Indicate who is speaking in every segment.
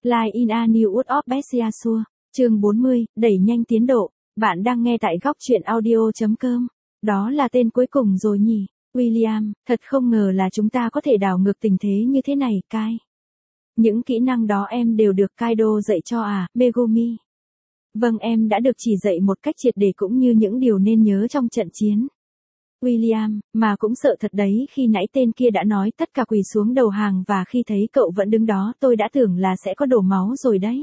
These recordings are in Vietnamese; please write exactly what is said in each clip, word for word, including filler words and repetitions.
Speaker 1: Line in a New World of Bestiasure, chương bốn mươi, đẩy nhanh tiến độ. Bạn đang nghe tại góc truyện audio.com. Đó là tên cuối cùng rồi nhỉ? William, thật không ngờ là chúng ta có thể đảo ngược tình thế như thế này, Kai. Những kỹ năng đó em đều được Kaido dạy cho à, Megumi? Vâng, em đã được chỉ dạy một cách triệt để cũng như những điều nên nhớ trong trận chiến. William, mà cũng sợ thật đấy, khi nãy tên kia đã nói tất cả quỳ xuống đầu hàng và khi thấy cậu vẫn đứng đó tôi đã tưởng là sẽ có đổ máu rồi đấy.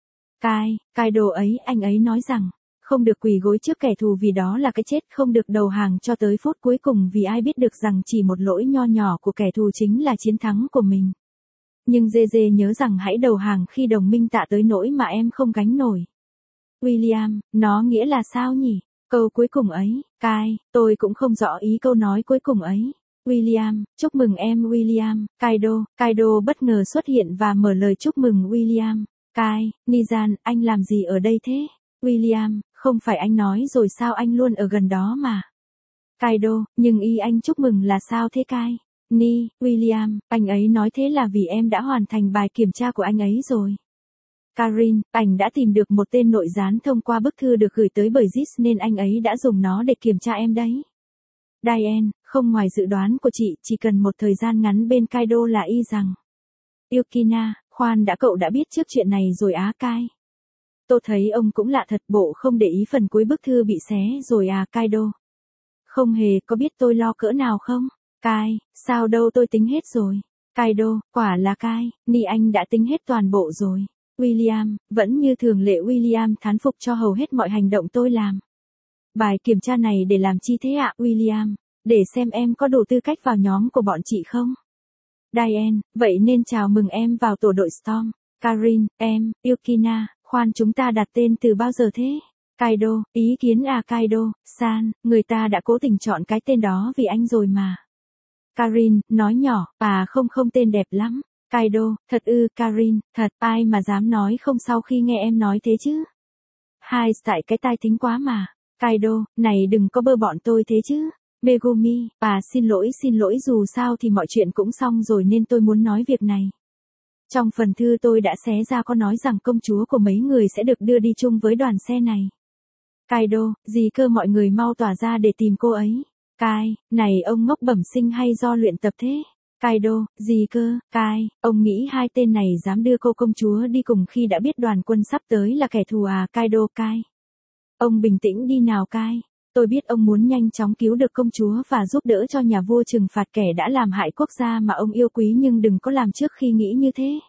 Speaker 1: Kai, Kaido ấy, anh ấy nói rằng, không được quỳ gối trước kẻ thù vì đó là cái chết, không được đầu hàng cho tới phút cuối cùng vì ai biết được rằng chỉ một lỗi nho nhỏ của kẻ thù chính là chiến thắng của mình. Nhưng Dê Dê nhớ rằng hãy đầu hàng khi đồng minh tạ tới nỗi mà em không gánh nổi. William, nó nghĩa là sao nhỉ? Câu cuối cùng ấy, Kai, tôi cũng không rõ ý câu nói cuối cùng ấy. William, chúc mừng em William, Kaido, Kaido bất ngờ xuất hiện và mở lời chúc mừng William. Kai, Nizan, anh làm gì ở đây thế? William, không phải anh nói rồi sao, anh luôn ở gần đó mà. Kaido, nhưng ý anh chúc mừng là sao thế Kai? Ni, William, anh ấy nói thế là vì em đã hoàn thành bài kiểm tra của anh ấy rồi. Karin, anh đã tìm được một tên nội gián thông qua bức thư được gửi tới bởi Zis nên anh ấy đã dùng nó để kiểm tra em đấy. Diane, không ngoài dự đoán của chị, chỉ cần một thời gian ngắn bên Kaido là y rằng. Yukina, khoan đã, cậu đã biết trước chuyện này rồi á Kai. Tôi thấy ông cũng lạ thật, bộ không để ý phần cuối bức thư bị xé rồi à Kaido. Không hề, có biết tôi lo cỡ nào không? Kai, sao đâu, tôi tính hết rồi. Kaido, quả là Kai, Ni anh đã tính hết toàn bộ rồi. William, vẫn như thường lệ William thán phục cho hầu hết mọi hành động tôi làm. Bài kiểm tra này để làm chi thế ạ William? Để xem em có đủ tư cách vào nhóm của bọn chị không? Diane, vậy nên chào mừng em vào tổ đội Storm. Karin, em, Yukina, khoan chúng ta đặt tên từ bao giờ thế? Kaido, ý kiến à Kaido, San, người ta đã cố tình chọn cái tên đó vì anh rồi mà. Karin, nói nhỏ, à không không tên đẹp lắm. Kaido, thật ư Karin, thật, ai mà dám nói không sau khi nghe em nói thế chứ? Hai, tại cái tai thính quá mà. Kaido, này đừng có bơ bọn tôi thế chứ. Megumi, à xin lỗi xin lỗi dù sao thì mọi chuyện cũng xong rồi nên tôi muốn nói việc này. Trong phần thư tôi đã xé ra có nói rằng công chúa của mấy người sẽ được đưa đi chung với đoàn xe này. Kaido, gì cơ, mọi người mau tỏa ra để tìm cô ấy. Kai, này ông ngốc bẩm sinh hay do luyện tập thế? Kaido, gì cơ, Kai, ông nghĩ hai tên này dám đưa cô công chúa đi cùng khi đã biết đoàn quân sắp tới là kẻ thù à Kaido Kai. Ông bình tĩnh đi nào Kai, tôi biết ông muốn nhanh chóng cứu được công chúa và giúp đỡ cho nhà vua trừng phạt kẻ đã làm hại quốc gia mà ông yêu quý nhưng đừng có làm trước khi nghĩ như thế.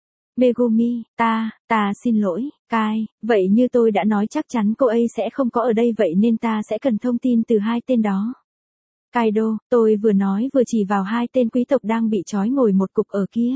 Speaker 1: Megumi, ta, ta xin lỗi, Kai, vậy như tôi đã nói chắc chắn cô ấy sẽ không có ở đây vậy nên ta sẽ cần thông tin từ hai tên đó. Kaido, tôi vừa nói vừa chỉ vào hai tên quý tộc đang bị trói ngồi một cục ở kia.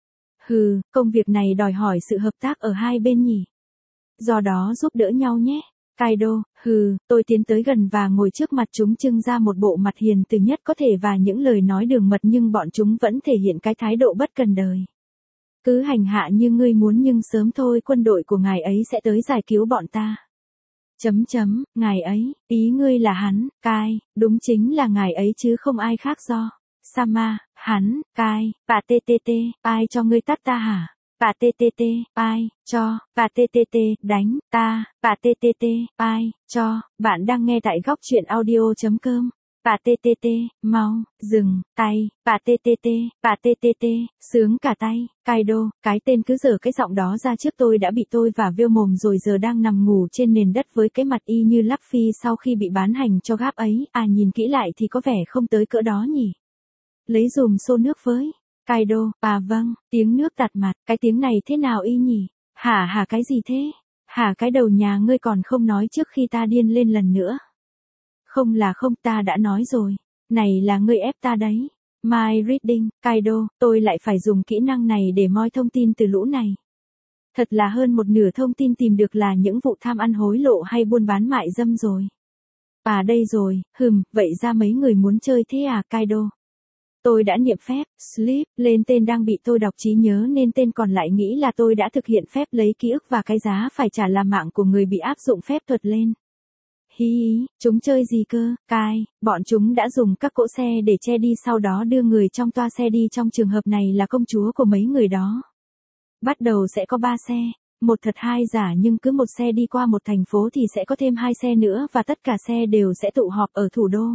Speaker 1: Hừ, công việc này đòi hỏi sự hợp tác ở hai bên nhỉ. Do đó giúp đỡ nhau nhé. Kaido, hừ, tôi tiến tới gần và ngồi trước mặt chúng trưng ra một bộ mặt hiền từ nhất có thể và những lời nói đường mật nhưng bọn chúng vẫn thể hiện cái thái độ bất cần đời. Cứ hành hạ như ngươi muốn nhưng sớm thôi quân đội của ngài ấy sẽ tới giải cứu bọn ta. Chấm chấm, ngài ấy, ý ngươi là hắn, Kai, đúng chính là ngài ấy chứ không ai khác do. Sama, hắn, Kai, bà tê tê tê, ai cho ngươi tát ta hả? Bà tê tê tê, ai, cho, bà tê tê tê, đánh, ta, bà tê tê tê, ai, cho, bạn đang nghe tại góc truyện audio.com. Bà tê tê tê, mau, dừng, tay, bà tê tê tê, bà tê tê tê, sướng cả tay, Kaido, cái tên cứ giở cái giọng đó ra trước tôi đã bị tôi và viêu mồm rồi giờ đang nằm ngủ trên nền đất với cái mặt y như Luffy sau khi bị bán hành cho gáp ấy, à nhìn kỹ lại thì có vẻ không tới cỡ đó nhỉ. Lấy dùm xô nước với. Kaido, à vâng, tiếng nước tạt mặt, cái tiếng này thế nào y nhỉ? Hả hả cái gì thế? Hả cái đầu nhà ngươi còn không nói trước khi ta điên lên lần nữa. Không là không, ta đã nói rồi. Này là ngươi ép ta đấy. My reading, Kaido, tôi lại phải dùng kỹ năng này để moi thông tin từ lũ này. Thật là hơn một nửa thông tin tìm được là những vụ tham ăn hối lộ hay buôn bán mại dâm rồi. À đây rồi, hừm, vậy ra mấy người muốn chơi thế à Kaido? Tôi đã niệm phép, sleep, lên tên đang bị tôi đọc trí nhớ nên tên còn lại nghĩ là tôi đã thực hiện phép lấy ký ức và cái giá phải trả là mạng của người bị áp dụng phép thuật lên. Hí hí, chúng chơi gì cơ, Kai, bọn chúng đã dùng các cỗ xe để che đi sau đó đưa người trong toa xe đi trong trường hợp này là công chúa của mấy người đó. Bắt đầu sẽ có ba xe, một thật hai giả nhưng cứ một xe đi qua một thành phố thì sẽ có thêm hai xe nữa và tất cả xe đều sẽ tụ họp ở thủ đô.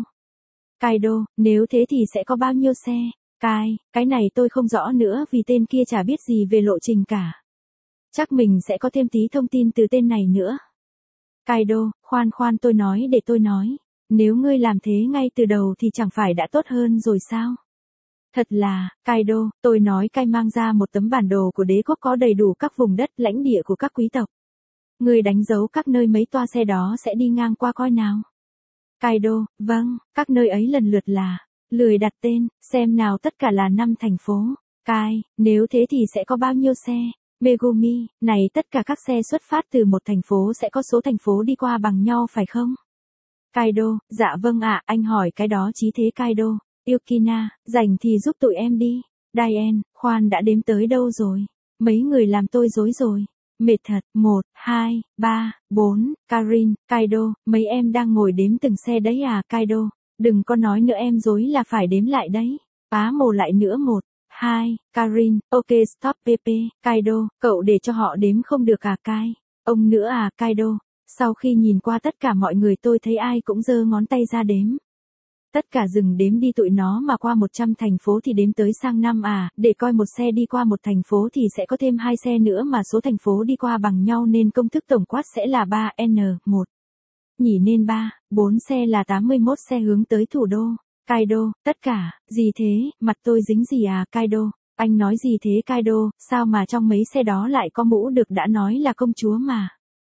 Speaker 1: Kaido, nếu thế thì sẽ có bao nhiêu xe? Kai, cái này tôi không rõ nữa vì tên kia chả biết gì về lộ trình cả. Chắc mình sẽ có thêm tí thông tin từ tên này nữa. Kaido, khoan khoan tôi nói để tôi nói. Nếu ngươi làm thế ngay từ đầu thì chẳng phải đã tốt hơn rồi sao? Thật là, Kaido, tôi nói Kai mang ra một tấm bản đồ của đế quốc có đầy đủ các vùng đất lãnh địa của các quý tộc. Ngươi đánh dấu các nơi mấy toa xe đó sẽ đi ngang qua coi nào. Kaido, vâng, các nơi ấy lần lượt là, lười đặt tên, xem nào tất cả là năm thành phố. Kai, nếu thế thì sẽ có bao nhiêu xe? Megumi, này tất cả các xe xuất phát từ một thành phố sẽ có số thành phố đi qua bằng nhau phải không? Kaido, dạ vâng ạ, anh hỏi cái đó chí thế Kaido. Yukina, rảnh thì giúp tụi em đi. Diane, khoan đã đếm tới đâu rồi? Mấy người làm tôi rối rồi. Mệt thật, một, hai, ba, bốn, Karin, Kaido, mấy em đang ngồi đếm từng xe đấy à Kaido? Đừng có nói nữa em dối là phải đếm lại đấy. Bá mồ lại nữa một, hai, Karin, ok stop pp, Kaido, cậu để cho họ đếm không được à Kai? Ông nữa à Kaido? Sau khi nhìn qua tất cả mọi người tôi thấy ai cũng giơ ngón tay ra đếm. Tất cả dừng đếm đi tụi nó mà qua một trăm thành phố thì đếm tới sang năm à, để coi một xe đi qua một thành phố thì sẽ có thêm hai xe nữa mà số thành phố đi qua bằng nhau nên công thức tổng quát sẽ là ba nhân một. Nhỉ nên ba, bốn xe là tám mươi mốt xe hướng tới thủ đô. Kaido, tất cả, gì thế, mặt tôi dính gì à Kaido? Anh nói gì thế Kaido, sao mà trong mấy xe đó lại có mũ được đã nói là công chúa mà.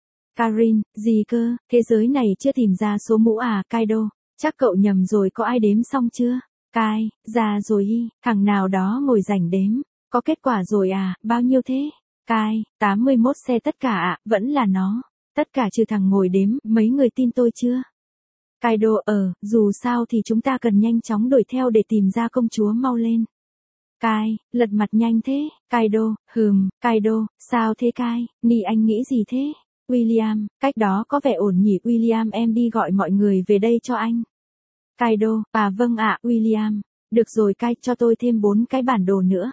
Speaker 1: Karin, gì cơ, thế giới này chưa tìm ra số mũ à Kaido? Chắc cậu nhầm rồi có ai đếm xong chưa? Kai, ra rồi y, thằng nào đó ngồi rảnh đếm. Có kết quả rồi à, bao nhiêu thế? Kai, tám mươi mốt xe tất cả ạ, à, vẫn là nó. Tất cả trừ thằng ngồi đếm, mấy người tin tôi chưa? Kaido, ờ, dù sao thì chúng ta cần nhanh chóng đuổi theo để tìm ra công chúa mau lên. Kai, lật mặt nhanh thế, Kaido, hừm, Kaido, sao thế Kai, Nì anh nghĩ gì thế? William, cách đó có vẻ ổn nhỉ William em đi gọi mọi người về đây cho anh. Kaido, à vâng ạ William, được rồi Kai cho tôi thêm bốn cái bản đồ nữa.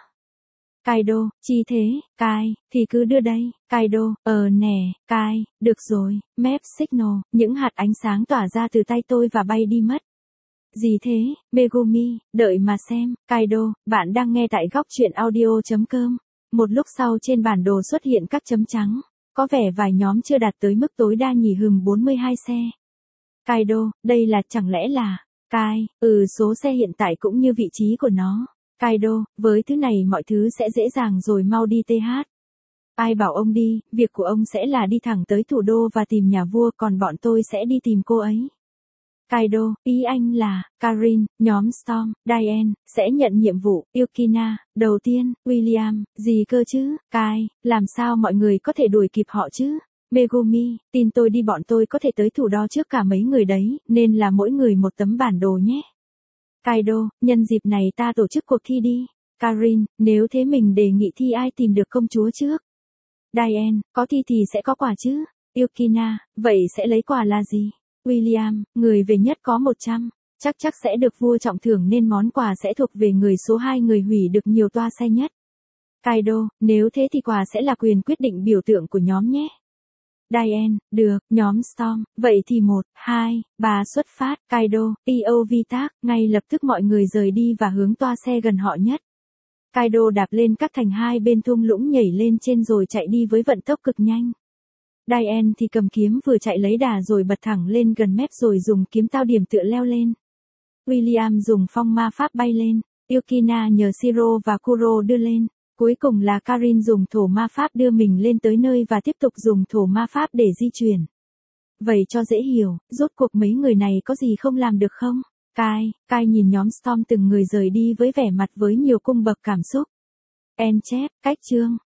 Speaker 1: Kaido, chi thế, Kai, thì cứ đưa đây, Kaido, ờ nè, Kai, được rồi, map signal, những hạt ánh sáng tỏa ra từ tay tôi và bay đi mất. Gì thế, Megumi, đợi mà xem, Kaido, bạn đang nghe tại góc truyện audio chấm com. Một lúc sau trên bản đồ xuất hiện các chấm trắng, có vẻ vài nhóm chưa đạt tới mức tối đa nhỉ hừm bốn mươi hai xe. Kaido, đây là chẳng lẽ là, Kai, ừ số xe hiện tại cũng như vị trí của nó. Kaido, với thứ này mọi thứ sẽ dễ dàng rồi mau đi tê hát. Ai bảo ông đi, việc của ông sẽ là đi thẳng tới thủ đô và tìm nhà vua còn bọn tôi sẽ đi tìm cô ấy. Kaido, ý anh là, Karin, nhóm Storm, Diane, sẽ nhận nhiệm vụ, Yukina, đầu tiên, William, gì cơ chứ, Kai, làm sao mọi người có thể đuổi kịp họ chứ? Megumi, tin tôi đi bọn tôi có thể tới thủ đô trước cả mấy người đấy, nên là mỗi người một tấm bản đồ nhé. Kaido, nhân dịp này ta tổ chức cuộc thi đi. Karin, nếu thế mình đề nghị thi ai tìm được công chúa trước. Diane, có thi thì sẽ có quà chứ. Yukina, vậy sẽ lấy quà là gì? William, người về nhất có một trăm. Chắc chắc sẽ được vua trọng thưởng nên món quà sẽ thuộc về người số hai người hủy được nhiều toa xe nhất. Kaido, nếu thế thì quà sẽ là quyền quyết định biểu tượng của nhóm nhé. Diane, được, nhóm Storm, vậy thì một, hai, ba xuất phát, Kaido, i ô vê tác, ngay lập tức mọi người rời đi và hướng toa xe gần họ nhất. Kaido đạp lên các thành hai bên thung lũng nhảy lên trên rồi chạy đi với vận tốc cực nhanh. Diane thì cầm kiếm vừa chạy lấy đà rồi bật thẳng lên gần mép rồi dùng kiếm tao điểm tựa leo lên. William dùng phong ma pháp bay lên, Yukina nhờ Shiro và Kuro đưa lên. Cuối cùng là Karin dùng thổ ma pháp đưa mình lên tới nơi và tiếp tục dùng thổ ma pháp để di chuyển. Vậy cho dễ hiểu, rốt cuộc mấy người này có gì không làm được không? Kai, Kai nhìn nhóm Storm từng người rời đi với vẻ mặt với nhiều cung bậc cảm xúc. En chép, cách chương.